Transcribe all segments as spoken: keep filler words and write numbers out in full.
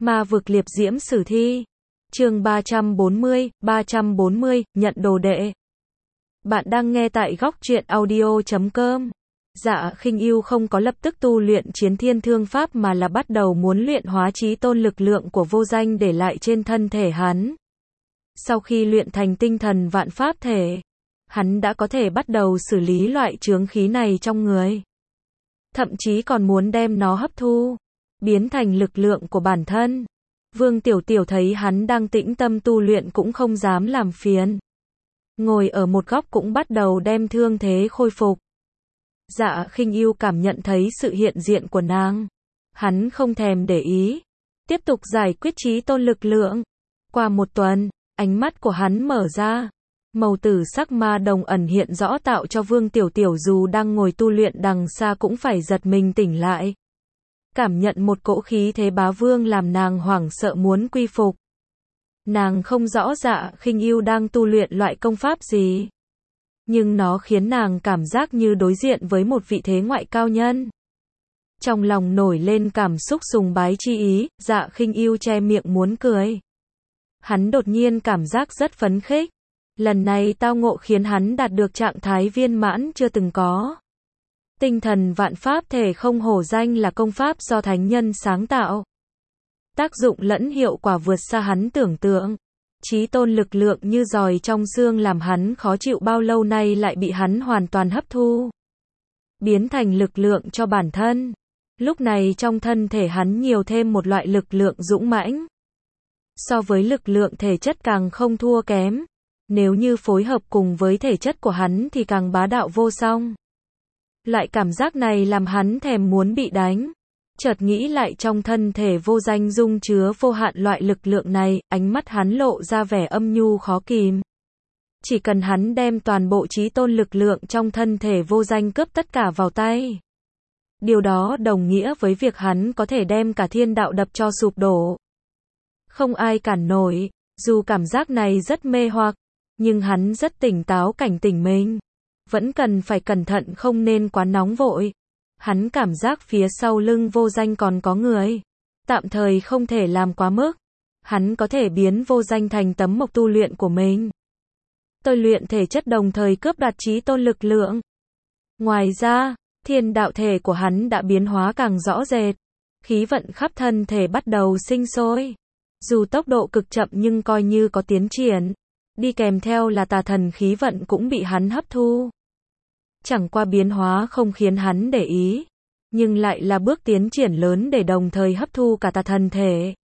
Ma vực liệp diễm sử thi. Chương ba trăm bốn mươi, ba trăm bốn mươi, nhận đồ đệ. Bạn đang nghe tại góc truyện audio chấm com. Dạ Khinh Ưu không có lập tức tu luyện chiến thiên thương pháp mà là bắt đầu muốn luyện hóa chí tôn lực lượng của vô danh để lại trên thân thể hắn. Sau khi luyện thành tinh thần vạn pháp thể, hắn đã có thể bắt đầu xử lý loại chướng khí này trong người. Thậm chí còn muốn đem nó hấp thu, biến thành lực lượng của bản thân. Vương Tiểu Tiểu thấy hắn đang tĩnh tâm tu luyện cũng không dám làm phiền. Ngồi ở một góc cũng bắt đầu đem thương thế khôi phục. Dạ Khinh Ưu cảm nhận thấy sự hiện diện của nàng. Hắn không thèm để ý. Tiếp tục giải quyết chí tôn lực lượng. Qua một tuần, ánh mắt của hắn mở ra. Màu tử sắc ma đồng ẩn hiện rõ tạo cho Vương Tiểu Tiểu dù đang ngồi tu luyện đằng xa cũng phải giật mình tỉnh lại. Cảm nhận một cỗ khí thế bá vương làm nàng hoảng sợ muốn quy phục. Nàng không rõ Dạ Khinh Ưu đang tu luyện loại công pháp gì, nhưng nó khiến nàng cảm giác như đối diện với một vị thế ngoại cao nhân. Trong lòng nổi lên cảm xúc sùng bái chi ý, Dạ Khinh Ưu che miệng muốn cười. Hắn đột nhiên cảm giác rất phấn khích. Lần này tao ngộ khiến hắn đạt được trạng thái viên mãn chưa từng có. Tinh thần vạn pháp thể không hổ danh là công pháp do thánh nhân sáng tạo. Tác dụng lẫn hiệu quả vượt xa hắn tưởng tượng. Chí tôn lực lượng như giòi trong xương làm hắn khó chịu bao lâu nay lại bị hắn hoàn toàn hấp thu, biến thành lực lượng cho bản thân. Lúc này trong thân thể hắn nhiều thêm một loại lực lượng dũng mãnh. So với lực lượng thể chất càng không thua kém. Nếu như phối hợp cùng với thể chất của hắn thì càng bá đạo vô song. Loại cảm giác này làm hắn thèm muốn bị đánh. Chợt nghĩ lại trong thân thể vô danh dung chứa vô hạn loại lực lượng này, ánh mắt hắn lộ ra vẻ âm nhu khó kìm. Chỉ cần hắn đem toàn bộ chí tôn lực lượng trong thân thể vô danh cướp tất cả vào tay. Điều đó đồng nghĩa với việc hắn có thể đem cả thiên đạo đập cho sụp đổ. Không ai cản nổi, dù cảm giác này rất mê hoặc, nhưng hắn rất tỉnh táo cảnh tỉnh mình. Vẫn cần phải cẩn thận không nên quá nóng vội. Hắn cảm giác phía sau lưng vô danh còn có người. Tạm thời không thể làm quá mức. Hắn có thể biến vô danh thành tấm mộc tu luyện của mình. Tôi luyện thể chất đồng thời cướp đoạt chí tôn lực lượng. Ngoài ra, thiên đạo thể của hắn đã biến hóa càng rõ rệt. Khí vận khắp thân thể bắt đầu sinh sôi. Dù tốc độ cực chậm nhưng coi như có tiến triển. Đi kèm theo là tà thần khí vận cũng bị hắn hấp thu. Chẳng qua biến hóa không khiến hắn để ý, nhưng lại là bước tiến triển lớn để đồng thời hấp thu cả tà thần thể.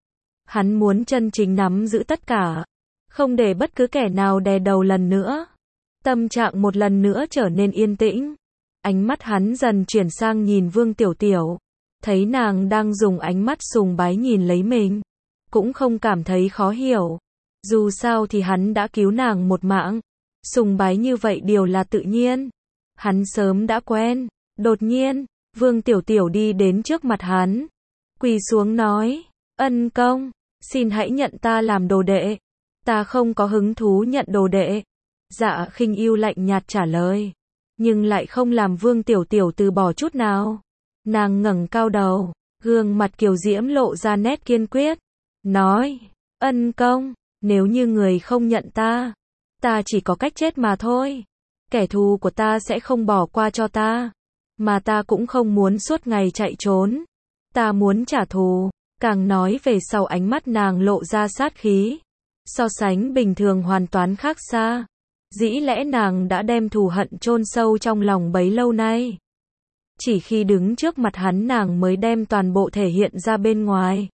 Hắn muốn chân chính nắm giữ tất cả, không để bất cứ kẻ nào đè đầu lần nữa. Tâm trạng một lần nữa trở nên yên tĩnh. Ánh mắt hắn dần chuyển sang nhìn Vương Tiểu Tiểu. Thấy nàng đang dùng ánh mắt sùng bái nhìn lấy mình, cũng không cảm thấy khó hiểu. Dù sao thì hắn đã cứu nàng một mạng. Sùng bái như vậy điều là tự nhiên. Hắn sớm đã quen. Đột nhiên, Vương Tiểu Tiểu đi đến trước mặt hắn. Quỳ xuống nói, ân công, xin hãy nhận ta làm đồ đệ. Ta không có hứng thú nhận đồ đệ. Dạ Khinh Ưu lạnh nhạt trả lời. Nhưng lại không làm Vương Tiểu Tiểu từ bỏ chút nào. Nàng ngẩng cao đầu, gương mặt kiều diễm lộ ra nét kiên quyết. Nói, ân công, nếu như người không nhận ta, ta chỉ có cách chết mà thôi. Kẻ thù của ta sẽ không bỏ qua cho ta. Mà ta cũng không muốn suốt ngày chạy trốn. Ta muốn trả thù. Càng nói về sau ánh mắt nàng lộ ra sát khí. So sánh bình thường hoàn toàn khác xa. Dĩ lẽ nàng đã đem thù hận chôn sâu trong lòng bấy lâu nay. Chỉ khi đứng trước mặt hắn nàng mới đem toàn bộ thể hiện ra bên ngoài.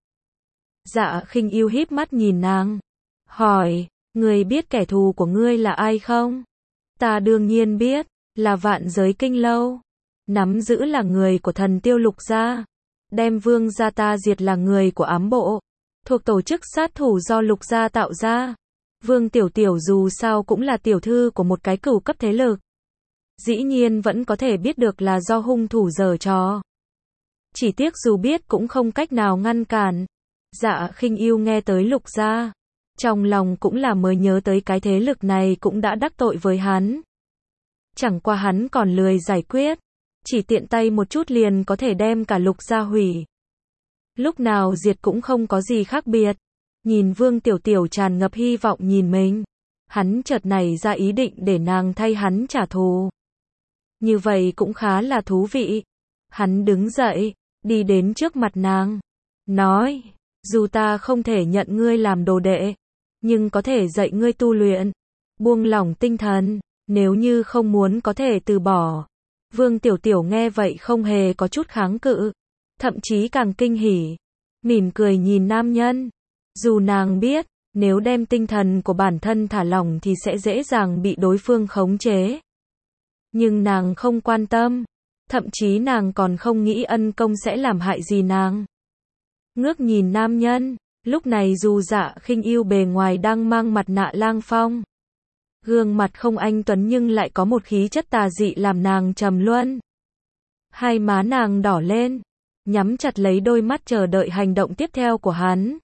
Dạ Khinh Ưu híp mắt nhìn nàng. Hỏi, người biết kẻ thù của ngươi là ai không? Ta đương nhiên biết, là Vạn Giới Kinh Lâu. Nắm giữ là người của thần tiêu Lục gia. Đem vương gia ta diệt là người của ám bộ. Thuộc tổ chức sát thủ do Lục gia tạo ra. Vương Tiểu Tiểu dù sao cũng là tiểu thư của một cái cửu cấp thế lực. Dĩ nhiên vẫn có thể biết được là do hung thủ giở trò. Chỉ tiếc dù biết cũng không cách nào ngăn cản. Dạ Khinh Ưu nghe tới Lục gia. Trong lòng cũng là mới nhớ tới cái thế lực này cũng đã đắc tội với hắn. Chẳng qua hắn còn lười giải quyết. Chỉ tiện tay một chút liền có thể đem cả Lục gia hủy. Lúc nào diệt cũng không có gì khác biệt. Nhìn Vương Tiểu Tiểu tràn ngập hy vọng nhìn mình. Hắn chợt nảy ra ý định để nàng thay hắn trả thù. Như vậy cũng khá là thú vị. Hắn đứng dậy, đi đến trước mặt nàng. Nói, dù ta không thể nhận ngươi làm đồ đệ, nhưng có thể dạy ngươi tu luyện. Buông lỏng tinh thần, nếu như không muốn có thể từ bỏ. Vương Tiểu Tiểu nghe vậy không hề có chút kháng cự. Thậm chí càng kinh hỉ. Mỉm cười nhìn nam nhân. Dù nàng biết, nếu đem tinh thần của bản thân thả lỏng thì sẽ dễ dàng bị đối phương khống chế. Nhưng nàng không quan tâm. Thậm chí nàng còn không nghĩ ân công sẽ làm hại gì nàng. Ngước nhìn nam nhân, lúc này dù Dạ Khinh Ưu bề ngoài đang mang mặt nạ lang phong. Gương mặt không anh tuấn nhưng lại có một khí chất tà dị làm nàng trầm luân. Hai má nàng đỏ lên, nhắm chặt lấy đôi mắt chờ đợi hành động tiếp theo của hắn.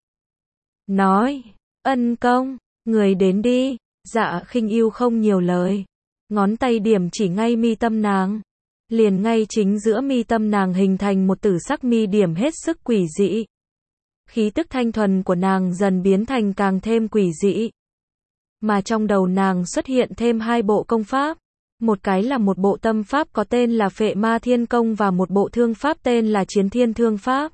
Nói, ân công, người đến đi. Dạ Khinh Ưu không nhiều lời. Ngón tay điểm chỉ ngay mi tâm nàng. Liền ngay chính giữa mi tâm nàng hình thành một tử sắc mi điểm hết sức quỷ dị. Khí tức thanh thuần của nàng dần biến thành càng thêm quỷ dị. Mà trong đầu nàng xuất hiện thêm hai bộ công pháp. Một cái là một bộ tâm pháp có tên là Phệ Ma Thiên Công và một bộ thương pháp tên là Chiến Thiên Thương Pháp.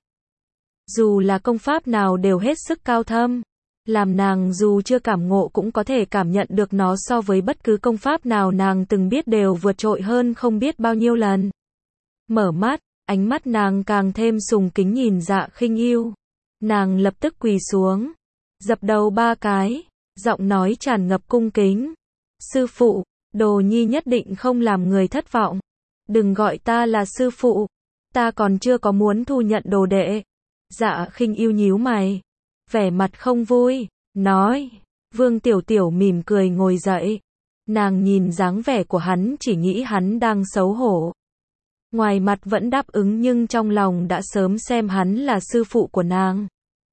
Dù là công pháp nào đều hết sức cao thâm. Làm nàng dù chưa cảm ngộ cũng có thể cảm nhận được nó so với bất cứ công pháp nào nàng từng biết đều vượt trội hơn không biết bao nhiêu lần. Mở mắt, ánh mắt nàng càng thêm sùng kính nhìn Dạ Khinh Ưu. Nàng lập tức quỳ xuống, dập đầu ba cái, giọng nói tràn ngập cung kính. Sư phụ, đồ nhi nhất định không làm người thất vọng. Đừng gọi ta là sư phụ, ta còn chưa có muốn thu nhận đồ đệ. Dạ Khinh Ưu nhíu mày, vẻ mặt không vui, nói. Vương Tiểu Tiểu mỉm cười ngồi dậy. Nàng nhìn dáng vẻ của hắn chỉ nghĩ hắn đang xấu hổ. Ngoài mặt vẫn đáp ứng nhưng trong lòng đã sớm xem hắn là sư phụ của nàng.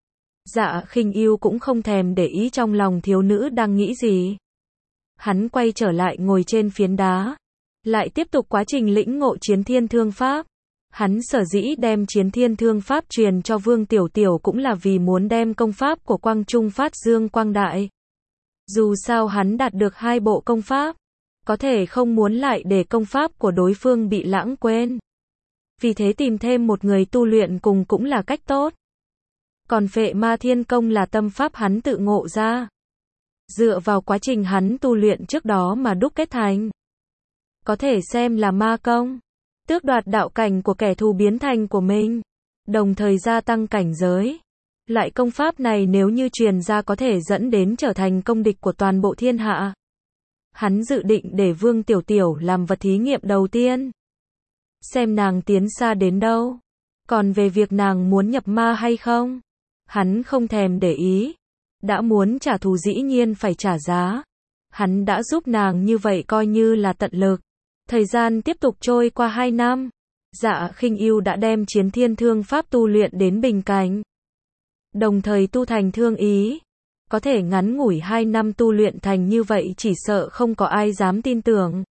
Dạ Khinh Ưu cũng không thèm để ý trong lòng thiếu nữ đang nghĩ gì. Hắn quay trở lại ngồi trên phiến đá. Lại tiếp tục quá trình lĩnh ngộ Chiến Thiên Thương Pháp. Hắn sở dĩ đem Chiến Thiên Thương Pháp truyền cho Vương Tiểu Tiểu cũng là vì muốn đem công pháp của Quang Trung phát dương quang đại. Dù sao hắn đạt được hai bộ công pháp, có thể không muốn lại để công pháp của đối phương bị lãng quên. Vì thế tìm thêm một người tu luyện cùng cũng là cách tốt. Còn Phệ Ma Thiên Công là tâm pháp hắn tự ngộ ra. Dựa vào quá trình hắn tu luyện trước đó mà đúc kết thành. Có thể xem là ma công. Tước đoạt đạo cảnh của kẻ thù biến thành của mình. Đồng thời gia tăng cảnh giới. Loại công pháp này nếu như truyền ra có thể dẫn đến trở thành công địch của toàn bộ thiên hạ. Hắn dự định để Vương Tiểu Tiểu làm vật thí nghiệm đầu tiên. Xem nàng tiến xa đến đâu. Còn về việc nàng muốn nhập ma hay không, hắn không thèm để ý. Đã muốn trả thù dĩ nhiên phải trả giá. Hắn đã giúp nàng như vậy coi như là tận lực. Thời gian tiếp tục trôi qua hai năm. Dạ Khinh Ưu đã đem Chiến Thiên Thương Pháp tu luyện đến bình cảnh. Đồng thời tu thành thương ý. Có thể ngắn ngủi hai năm tu luyện thành như vậy chỉ sợ không có ai dám tin tưởng.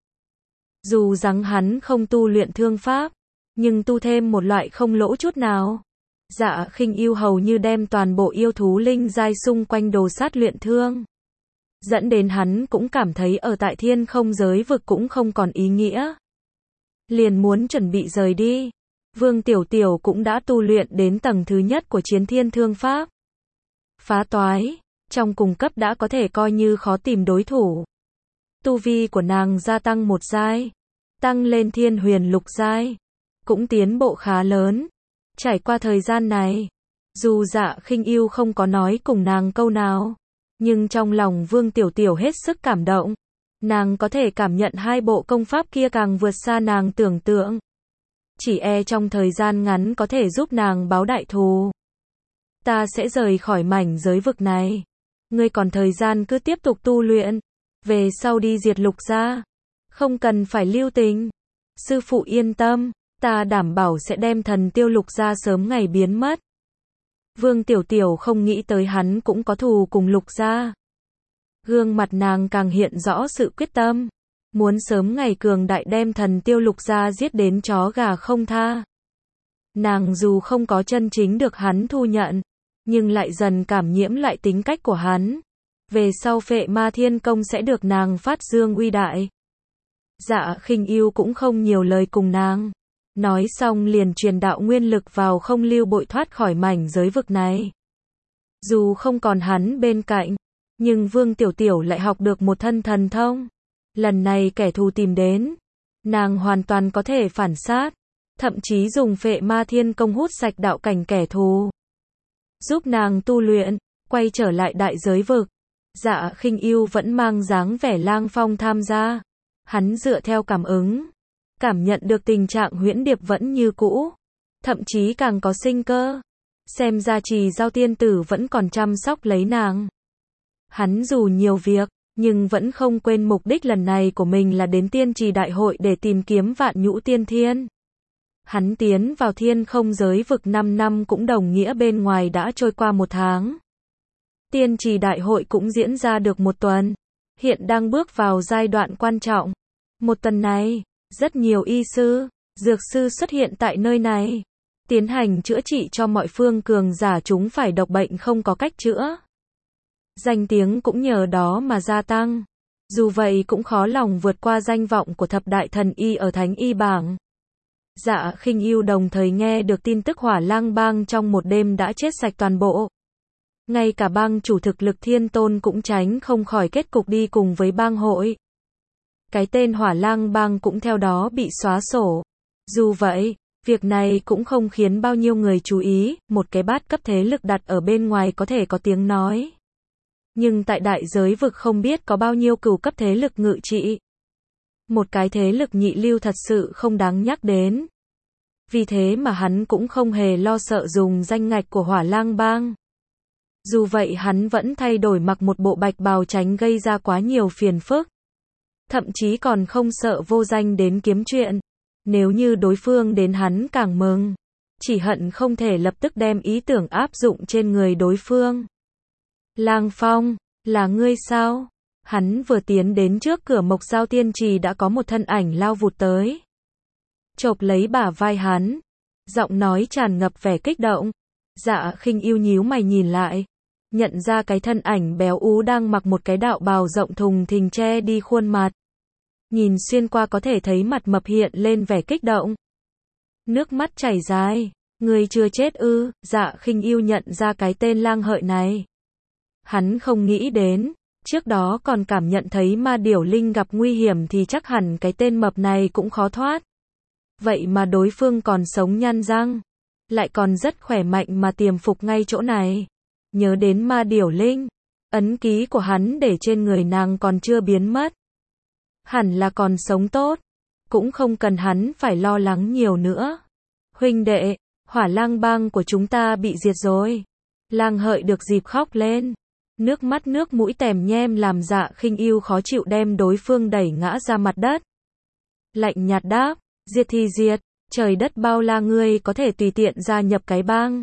Dù rằng hắn không tu luyện thương pháp, nhưng tu thêm một loại không lỗ chút nào. Dạ Khinh Ưu hầu như đem toàn bộ yêu thú linh giai xung quanh đồ sát luyện thương. Dẫn đến hắn cũng cảm thấy ở tại thiên không giới vực cũng không còn ý nghĩa. Liền muốn chuẩn bị rời đi. Vương Tiểu Tiểu cũng đã tu luyện đến tầng thứ nhất của Chiến Thiên Thương Pháp. Phá toái, trong cùng cấp đã có thể coi như khó tìm đối thủ. Tu vi của nàng gia tăng một giai, tăng lên Thiên Huyền lục giai, cũng tiến bộ khá lớn. Trải qua thời gian này, dù Dạ Khinh Ưu không có nói cùng nàng câu nào, nhưng trong lòng Vương Tiểu Tiểu hết sức cảm động. Nàng có thể cảm nhận hai bộ công pháp kia càng vượt xa nàng tưởng tượng. Chỉ e trong thời gian ngắn có thể giúp nàng báo đại thù. Ta sẽ rời khỏi mảnh giới vực này. Ngươi còn thời gian cứ tiếp tục tu luyện. Về sau đi diệt lục gia. Không cần phải lưu tình. Sư phụ yên tâm. Ta đảm bảo sẽ đem thần tiêu lục gia sớm ngày biến mất. Vương Tiểu Tiểu không nghĩ tới hắn cũng có thù cùng lục gia. Gương mặt nàng càng hiện rõ sự quyết tâm. Muốn sớm ngày cường đại đem thần tiêu lục gia giết đến chó gà không tha. Nàng dù không có chân chính được hắn thu nhận, nhưng lại dần cảm nhiễm lại tính cách của hắn. Về sau Phệ Ma Thiên Công sẽ được nàng phát dương uy đại. Dạ Khinh Yêu cũng không nhiều lời cùng nàng. Nói xong liền truyền đạo nguyên lực vào không lưu bội thoát khỏi mảnh giới vực này. Dù không còn hắn bên cạnh, nhưng Vương Tiểu Tiểu lại học được một thân thần thông. Lần này kẻ thù tìm đến, nàng hoàn toàn có thể phản sát, thậm chí dùng Phệ Ma Thiên Công hút sạch đạo cảnh kẻ thù, giúp nàng tu luyện, quay trở lại đại giới vực. Dạ Khinh Yêu vẫn mang dáng vẻ Lang Phong tham gia. Hắn dựa theo cảm ứng, cảm nhận được tình trạng Huyễn Điệp vẫn như cũ, thậm chí càng có sinh cơ. Xem ra Trì Giao Tiên Tử vẫn còn chăm sóc lấy nàng. Hắn dù nhiều việc, nhưng vẫn không quên mục đích lần này của mình là đến Tiên Trì Đại hội để tìm kiếm Vạn Nhũ Tiên Thiên. Hắn tiến vào thiên không giới vực năm năm cũng đồng nghĩa bên ngoài đã trôi qua một tháng. Tiên Trì Đại hội cũng diễn ra được một tuần, hiện đang bước vào giai đoạn quan trọng. Một tuần này, rất nhiều y sư, dược sư xuất hiện tại nơi này, tiến hành chữa trị cho mọi phương cường giả chúng phải độc bệnh không có cách chữa. Danh tiếng cũng nhờ đó mà gia tăng. Dù vậy cũng khó lòng vượt qua danh vọng của thập đại thần y ở Thánh Y bảng. Dạ Khinh Yêu đồng thời nghe được tin tức Hỏa Lang bang trong một đêm đã chết sạch toàn bộ. Ngay cả bang chủ thực lực Thiên Tôn cũng tránh không khỏi kết cục đi cùng với bang hội. Cái tên Hỏa Lang bang cũng theo đó bị xóa sổ. Dù vậy, việc này cũng không khiến bao nhiêu người chú ý, một cái bát cấp thế lực đặt ở bên ngoài có thể có tiếng nói. Nhưng tại đại giới vực không biết có bao nhiêu cửu cấp thế lực ngự trị. Một cái thế lực nhị lưu thật sự không đáng nhắc đến. Vì thế mà hắn cũng không hề lo sợ dùng danh ngạch của Hỏa Lang bang. Dù vậy hắn vẫn thay đổi mặc một bộ bạch bào tránh gây ra quá nhiều phiền phức. Thậm chí còn không sợ vô danh đến kiếm chuyện. Nếu như đối phương đến hắn càng mừng. Chỉ hận không thể lập tức đem ý tưởng áp dụng trên người đối phương. Lang Phong, là ngươi sao? Hắn vừa tiến đến trước cửa Mộc Giao Tiên Trì đã có một thân ảnh lao vụt tới. Chộp lấy bả vai hắn. Giọng nói tràn ngập vẻ kích động. Dạ Khinh Yêu nhíu mày nhìn lại. Nhận ra cái thân ảnh béo ú đang mặc một cái đạo bào rộng thùng thình che đi khuôn mặt. Nhìn xuyên qua có thể thấy mặt mập hiện lên vẻ kích động. Nước mắt chảy dài. Người chưa chết ư? Dạ Khinh Yêu nhận ra cái tên Lang Hợi này. Hắn không nghĩ đến. Trước đó còn cảm nhận thấy ma điểu linh gặp nguy hiểm thì chắc hẳn cái tên mập này cũng khó thoát. Vậy mà đối phương còn sống nhăn răng. Lại còn rất khỏe mạnh mà tiềm phục ngay chỗ này. Nhớ đến ma điểu linh. Ấn ký của hắn để trên người nàng còn chưa biến mất. Hẳn là còn sống tốt. Cũng không cần hắn phải lo lắng nhiều nữa. Huynh đệ, Hỏa Lang bang của chúng ta bị diệt rồi. Lang Hợi được dịp khóc lên. Nước mắt nước mũi tèm nhem làm Dạ Khinh Yêu khó chịu đem đối phương đẩy ngã ra mặt đất. Lạnh nhạt đáp, diệt thì diệt, trời đất bao la ngươi có thể tùy tiện gia nhập cái bang.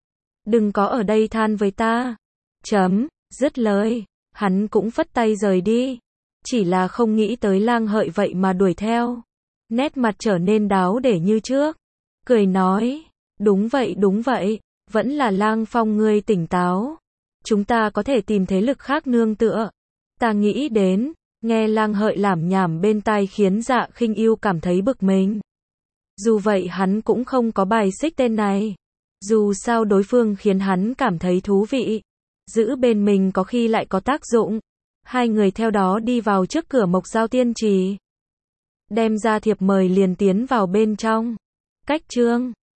Đừng có ở đây than với ta. Chấm, dứt lời, hắn cũng phất tay rời đi. Chỉ là không nghĩ tới Lang Hợi vậy mà đuổi theo. Nét mặt trở nên đáo để như trước. Cười nói, đúng vậy đúng vậy, vẫn là Lang Phong ngươi tỉnh táo. Chúng ta có thể tìm thế lực khác nương tựa. Ta nghĩ đến, nghe Lang Hợi lảm nhảm bên tai khiến Dạ Khinh Yêu cảm thấy bực mình. Dù vậy hắn cũng không có bài xích tên này. Dù sao đối phương khiến hắn cảm thấy thú vị. Giữ bên mình có khi lại có tác dụng. Hai người theo đó đi vào trước cửa Mộc Giao Tiên Trì. Đem ra thiệp mời liền tiến vào bên trong. Cách chương